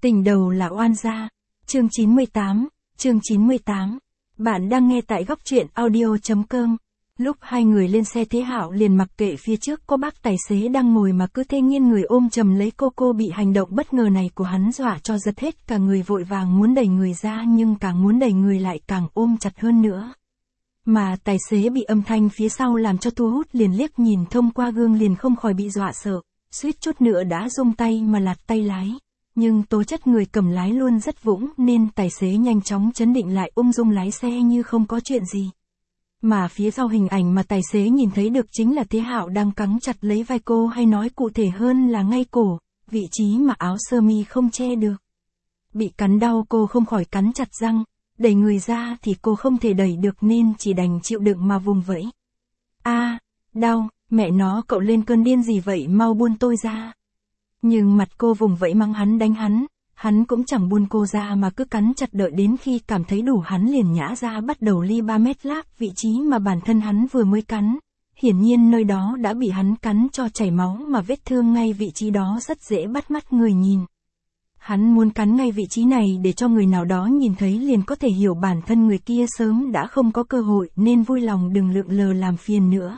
Tình đầu là oan gia. Chương 98. Bạn đang nghe tại góc truyện audio.com. Lúc hai người lên xe Thế Hạo liền mặc kệ phía trước có bác tài xế đang ngồi mà cứ thê nghiêng người ôm chầm lấy cô bị hành động bất ngờ này của hắn dọa cho giật hết cả người, vội vàng muốn đẩy người ra nhưng càng muốn đẩy người lại càng ôm chặt hơn nữa. Mà tài xế bị âm thanh phía sau làm cho thu hút, liền liếc nhìn thông qua gương liền không khỏi bị dọa sợ, suýt chút nữa đã rung tay mà lạt tay lái. Nhưng tố chất người cầm lái luôn rất vững nên tài xế nhanh chóng trấn định lại, ung dung lái xe như không có chuyện gì. Mà phía sau hình ảnh mà tài xế nhìn thấy được chính là Thế Hạo đang cắn chặt lấy vai cô, hay nói cụ thể hơn là ngay cổ, vị trí mà áo sơ mi không che được. Bị cắn đau cô không khỏi cắn chặt răng, đẩy người ra thì cô không thể đẩy được nên chỉ đành chịu đựng mà vùng vẫy. Đau, mẹ nó, cậu lên cơn điên gì vậy, mau buông tôi ra. Nhưng mặt cô vùng vẫy mắng hắn, đánh hắn cũng chẳng buông cô ra mà cứ cắn chặt, đợi đến khi cảm thấy đủ hắn liền nhả ra bắt đầu ly 3 mét láp vị trí mà bản thân hắn vừa mới cắn. Hiển nhiên nơi đó đã bị hắn cắn cho chảy máu, mà vết thương ngay vị trí đó rất dễ bắt mắt người nhìn. Hắn muốn cắn ngay vị trí này để cho người nào đó nhìn thấy liền có thể hiểu bản thân người kia sớm đã không có cơ hội, nên vui lòng đừng lượn lờ làm phiền nữa.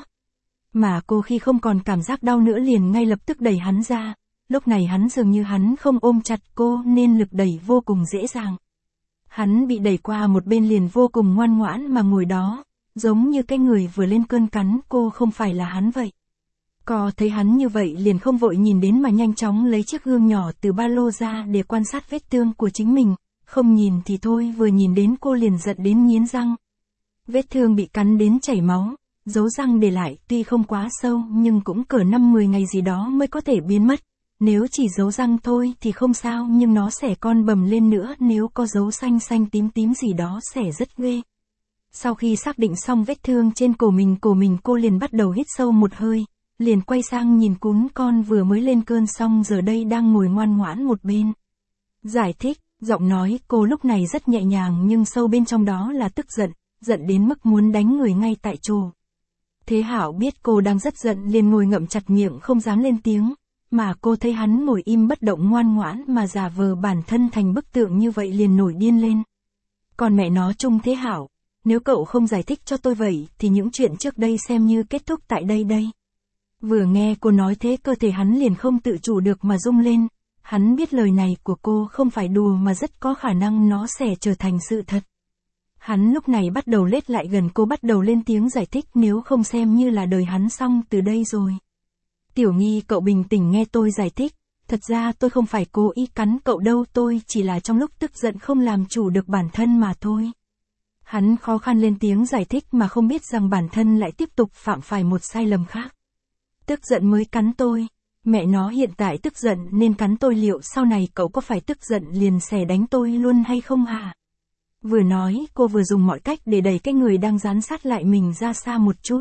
Mà cô khi không còn cảm giác đau nữa liền ngay lập tức đẩy hắn ra. Lúc này hắn dường như hắn không ôm chặt cô nên lực đẩy vô cùng dễ dàng. Hắn bị đẩy qua một bên liền vô cùng ngoan ngoãn mà ngồi đó, giống như cái người vừa lên cơn cắn cô không phải là hắn vậy. Cô thấy hắn như vậy liền không vội nhìn đến mà nhanh chóng lấy chiếc gương nhỏ từ ba lô ra để quan sát vết thương của chính mình, không nhìn thì thôi, vừa nhìn đến cô liền giận đến nghiến răng. Vết thương bị cắn đến chảy máu, dấu răng để lại tuy không quá sâu nhưng cũng cỡ 5-10 ngày gì đó mới có thể biến mất. Nếu chỉ dấu răng thôi thì không sao, nhưng nó sẽ con bầm lên nữa, nếu có dấu xanh xanh tím tím gì đó sẽ rất ghê. Sau khi xác định xong vết thương trên cổ mình, cô liền bắt đầu hít sâu một hơi, liền quay sang nhìn cún con vừa mới lên cơn xong giờ đây đang ngồi ngoan ngoãn một bên. Giải thích, giọng nói cô lúc này rất nhẹ nhàng nhưng sâu bên trong đó là tức giận, giận đến mức muốn đánh người ngay tại chỗ. Thế Hạo biết cô đang rất giận liền ngồi ngậm chặt miệng không dám lên tiếng. Mà cô thấy hắn ngồi im bất động ngoan ngoãn mà giả vờ bản thân thành bức tượng như vậy liền nổi điên lên. Còn mẹ nó Trung Thế Hạo, nếu cậu không giải thích cho tôi vậy thì những chuyện trước đây xem như kết thúc tại đây đây. Vừa nghe cô nói thế cơ thể hắn liền không tự chủ được mà rung lên. Hắn biết lời này của cô không phải đùa mà rất có khả năng nó sẽ trở thành sự thật. Hắn lúc này bắt đầu lết lại gần cô, bắt đầu lên tiếng giải thích, nếu không xem như là đời hắn xong từ đây rồi. Tiểu Nghi, cậu bình tĩnh nghe tôi giải thích, thật ra tôi không phải cố ý cắn cậu đâu, tôi chỉ là trong lúc tức giận không làm chủ được bản thân mà thôi. Hắn khó khăn lên tiếng giải thích mà không biết rằng bản thân lại tiếp tục phạm phải một sai lầm khác. Tức giận mới cắn tôi, mẹ nó hiện tại tức giận nên cắn tôi, liệu sau này cậu có phải tức giận liền sẽ đánh tôi luôn hay không hả? Vừa nói cô vừa dùng mọi cách để đẩy cái người đang dán sát lại mình ra xa một chút.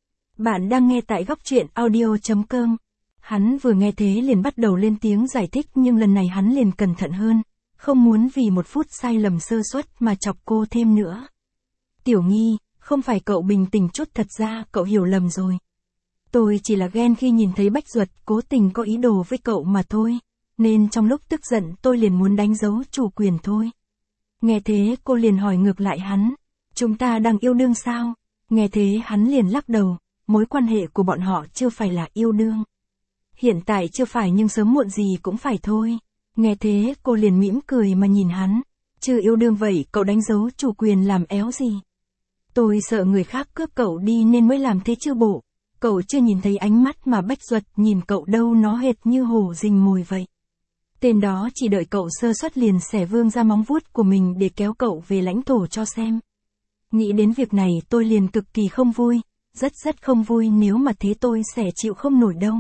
Bạn đang nghe tại góc truyện audio.com. Hắn vừa nghe thế liền bắt đầu lên tiếng giải thích, nhưng lần này hắn liền cẩn thận hơn, không muốn vì một phút sai lầm sơ suất mà chọc cô thêm nữa. Tiểu Nghi, không phải cậu bình tĩnh chút, thật ra cậu hiểu lầm rồi. Tôi chỉ là ghen khi nhìn thấy Bách Duật cố tình có ý đồ với cậu mà thôi, nên trong lúc tức giận tôi liền muốn đánh dấu chủ quyền thôi. Nghe thế cô liền hỏi ngược lại hắn, chúng ta đang yêu đương sao? Nghe thế hắn liền lắc đầu. Mối quan hệ của bọn họ chưa phải là yêu đương. Hiện tại chưa phải nhưng sớm muộn gì cũng phải thôi. Nghe thế cô liền mỉm cười mà nhìn hắn. Chưa yêu đương vậy cậu đánh dấu chủ quyền làm éo gì? Tôi sợ người khác cướp cậu đi nên mới làm thế chứ bộ. Cậu chưa nhìn thấy ánh mắt mà Bách Duật nhìn cậu đâu, nó hệt như hổ rình mồi vậy. Tên đó chỉ đợi cậu sơ suất liền xẻ vươn ra móng vuốt của mình để kéo cậu về lãnh thổ cho xem. Nghĩ đến việc này tôi liền cực kỳ không vui. Rất không vui, nếu mà thế tôi sẽ chịu không nổi đâu.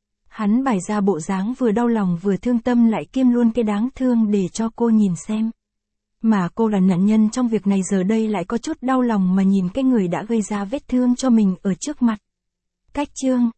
Hắn bày ra bộ dáng vừa đau lòng vừa thương tâm lại kiêm luôn cái đáng thương để cho cô nhìn xem. Mà cô là nạn nhân trong việc này giờ đây lại có chút đau lòng mà nhìn cái người đã gây ra vết thương cho mình ở trước mặt. Cách chương